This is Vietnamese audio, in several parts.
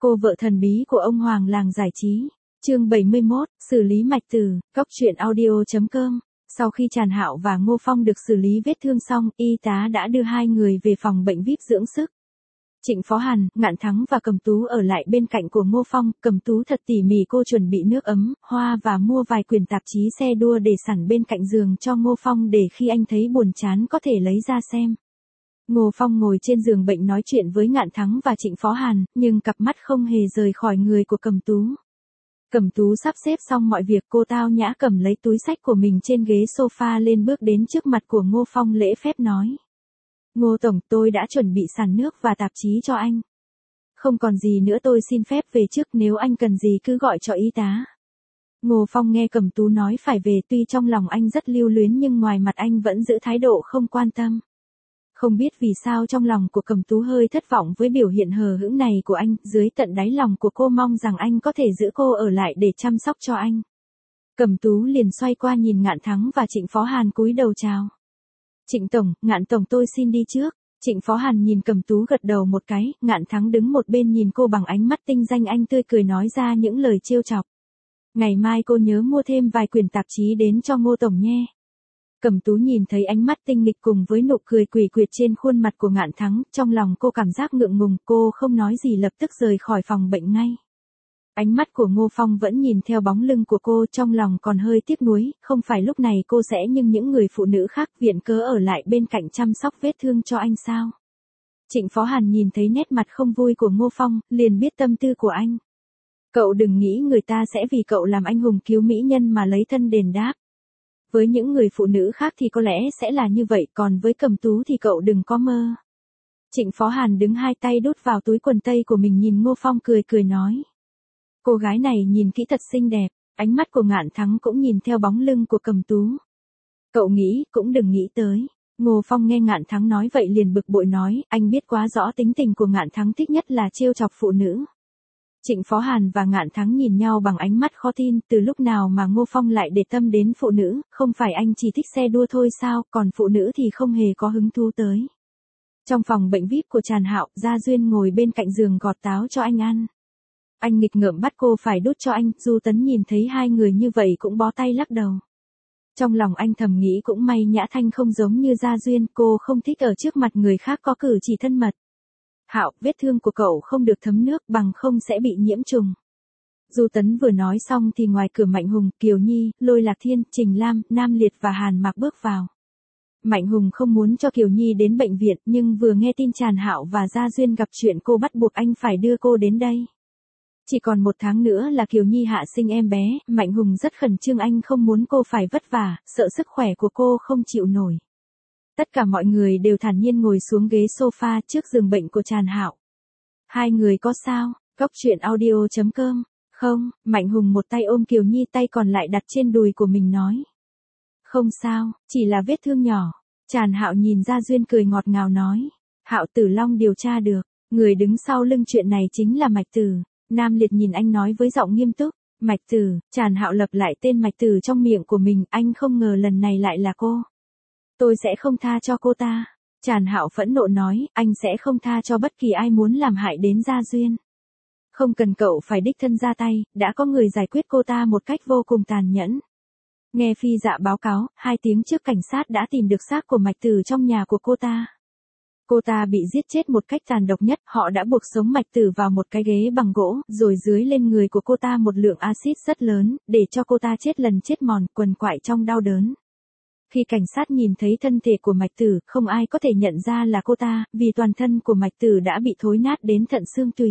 Cô vợ thần bí của ông Hoàng làng giải trí. Chương 71, xử lý mạch tử, Cóc truyện audio.com. Sau khi Tràn Hạo và Ngô Phong được xử lý vết thương xong, y tá đã đưa hai người về phòng bệnh VIP dưỡng sức. Trịnh Phó Hàn, Ngạn Thắng và Cẩm Tú ở lại bên cạnh của Ngô Phong. Cẩm Tú thật tỉ mỉ, cô chuẩn bị nước ấm, hoa và mua vài quyển tạp chí xe đua để sẵn bên cạnh giường cho Ngô Phong để khi anh thấy buồn chán có thể lấy ra xem. Ngô Phong ngồi trên giường bệnh nói chuyện với Ngạn Thắng và Trịnh Phó Hàn, nhưng cặp mắt không hề rời khỏi người của Cẩm Tú. Cẩm Tú sắp xếp xong mọi việc, cô tao nhã cầm lấy túi xách của mình trên ghế sofa lên bước đến trước mặt của Ngô Phong lễ phép nói. Ngô Tổng, tôi đã chuẩn bị sẵn nước và tạp chí cho anh. Không còn gì nữa, tôi xin phép về trước, nếu anh cần gì cứ gọi cho y tá. Ngô Phong nghe Cẩm Tú nói phải về, tuy trong lòng anh rất lưu luyến nhưng ngoài mặt anh vẫn giữ thái độ không quan tâm. Không biết vì sao trong lòng của Cẩm Tú hơi thất vọng với biểu hiện hờ hững này của anh, dưới tận đáy lòng của cô mong rằng anh có thể giữ cô ở lại để chăm sóc cho anh. Cẩm Tú liền xoay qua nhìn Ngạn Thắng và Trịnh Phó Hàn cúi đầu chào. Trịnh Tổng, Ngạn Tổng, tôi xin đi trước. Trịnh Phó Hàn nhìn Cẩm Tú gật đầu một cái, Ngạn Thắng đứng một bên nhìn cô bằng ánh mắt tinh danh, anh tươi cười nói ra những lời trêu chọc. Ngày mai cô nhớ mua thêm vài quyển tạp chí đến cho Ngô Tổng nhé. Cẩm Tú nhìn thấy ánh mắt tinh nghịch cùng với nụ cười quỷ quyệt trên khuôn mặt của Ngạn Thắng, trong lòng cô cảm giác ngượng ngùng, cô không nói gì lập tức rời khỏi phòng bệnh ngay. Ánh mắt của Ngô Phong vẫn nhìn theo bóng lưng của cô, trong lòng còn hơi tiếc nuối, không phải lúc này cô sẽ nhưng những người phụ nữ khác viện cớ ở lại bên cạnh chăm sóc vết thương cho anh sao. Trịnh Phó Hàn nhìn thấy nét mặt không vui của Ngô Phong, liền biết tâm tư của anh. Cậu đừng nghĩ người ta sẽ vì cậu làm anh hùng cứu mỹ nhân mà lấy thân đền đáp. Với những người phụ nữ khác thì có lẽ sẽ là như vậy, còn với Cẩm Tú thì cậu đừng có mơ. Trịnh Phó Hàn đứng hai tay đút vào túi quần tây của mình nhìn Ngô Phong cười cười nói. Cô gái này nhìn kỹ thật xinh đẹp, ánh mắt của Ngạn Thắng cũng nhìn theo bóng lưng của Cẩm Tú. Cậu nghĩ, cũng đừng nghĩ tới. Ngô Phong nghe Ngạn Thắng nói vậy liền bực bội nói, anh biết quá rõ tính tình của Ngạn Thắng, thích nhất là trêu chọc phụ nữ. Trịnh Phó Hàn và Ngạn Thắng nhìn nhau bằng ánh mắt khó tin, từ lúc nào mà Ngô Phong lại để tâm đến phụ nữ, không phải anh chỉ thích xe đua thôi sao, còn phụ nữ thì không hề có hứng thú tới. Trong phòng bệnh VIP của Tràn Hạo, Gia Duyên ngồi bên cạnh giường gọt táo cho anh ăn. Anh nghịch ngợm bắt cô phải đút cho anh, Du Tấn nhìn thấy hai người như vậy cũng bó tay lắc đầu. Trong lòng anh thầm nghĩ cũng may Nhã Thanh không giống như Gia Duyên, cô không thích ở trước mặt người khác có cử chỉ thân mật. Hạo, vết thương của cậu không được thấm nước, bằng không sẽ bị nhiễm trùng. Du Tấn vừa nói xong thì ngoài cửa Mạnh Hùng, Kiều Nhi, Lôi Lạc Thiên, Trình Lam, Nam Liệt và Hàn Mạc bước vào. Mạnh Hùng không muốn cho Kiều Nhi đến bệnh viện, nhưng vừa nghe tin Tràn Hạo và Gia Duyên gặp chuyện cô bắt buộc anh phải đưa cô đến đây. Chỉ còn 1 tháng nữa là Kiều Nhi hạ sinh em bé, Mạnh Hùng rất khẩn trương, anh không muốn cô phải vất vả, sợ sức khỏe của cô không chịu nổi. Tất cả mọi người đều thản nhiên ngồi xuống ghế sofa trước giường bệnh của Tràn Hạo. Hai người có sao? Cóc truyện audio.com. Không, Mạnh Hùng một tay ôm Kiều Nhi, tay còn lại đặt trên đùi của mình nói. Không sao, chỉ là vết thương nhỏ. Tràn Hạo nhìn Gia Duyên cười ngọt ngào nói. Hạo Tử Long điều tra được, người đứng sau lưng chuyện này chính là Mạch Tử. Nam Liệt nhìn anh nói với giọng nghiêm túc. Mạch Tử, Tràn Hạo lặp lại tên Mạch Tử trong miệng của mình, anh không ngờ lần này lại là cô. Tôi sẽ không tha cho cô ta. Tràn Hạo phẫn nộ nói, anh sẽ không tha cho bất kỳ ai muốn làm hại đến Gia Duyên. Không cần cậu phải đích thân ra tay, đã có người giải quyết cô ta một cách vô cùng tàn nhẫn. Nghe Phi Dạ báo cáo, 2 tiếng trước cảnh sát đã tìm được xác của Mạch Tử trong nhà của cô ta. Cô ta bị giết chết một cách tàn độc nhất, họ đã buộc sống Mạch Tử vào một cái ghế bằng gỗ, rồi dưới lên người của cô ta một lượng axit rất lớn, để cho cô ta chết lần chết mòn, quằn quại trong đau đớn. Khi cảnh sát nhìn thấy thân thể của Mạch Tử, không ai có thể nhận ra là cô ta, vì toàn thân của Mạch Tử đã bị thối nát đến tận xương tủy.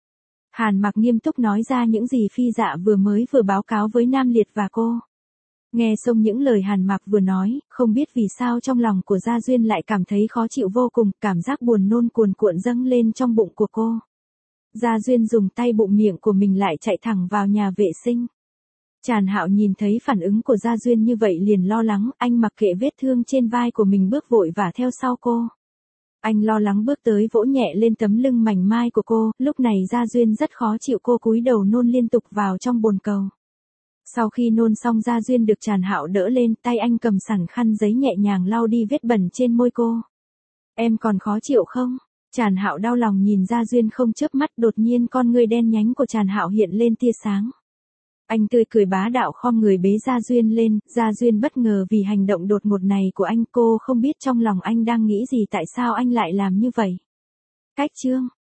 Hàn Mạc nghiêm túc nói ra những gì Phi Dạ vừa báo cáo với Nam Liệt và cô. Nghe xong những lời Hàn Mạc vừa nói, không biết vì sao trong lòng của Gia Duyên lại cảm thấy khó chịu vô cùng, cảm giác buồn nôn cuồn cuộn dâng lên trong bụng của cô. Gia Duyên dùng tay bụng miệng của mình lại chạy thẳng vào nhà vệ sinh. Tràn Hạo nhìn thấy phản ứng của Gia Duyên như vậy liền lo lắng, anh mặc kệ vết thương trên vai của mình bước vội và theo sau cô. Anh lo lắng bước tới vỗ nhẹ lên tấm lưng mảnh mai của cô, lúc này Gia Duyên rất khó chịu, cô cúi đầu nôn liên tục vào trong bồn cầu. Sau khi nôn xong Gia Duyên được Tràn Hạo đỡ lên, tay anh cầm sẵn khăn giấy nhẹ nhàng lau đi vết bẩn trên môi cô. Em còn khó chịu không? Tràn Hạo đau lòng nhìn Gia Duyên không chớp mắt, đột nhiên con ngươi đen nhánh của Tràn Hạo hiện lên tia sáng. Anh tươi cười bá đạo khom người bế Gia Duyên lên, Gia Duyên bất ngờ vì hành động đột ngột này của anh, cô không biết trong lòng anh đang nghĩ gì, tại sao anh lại làm như vậy. Cách chương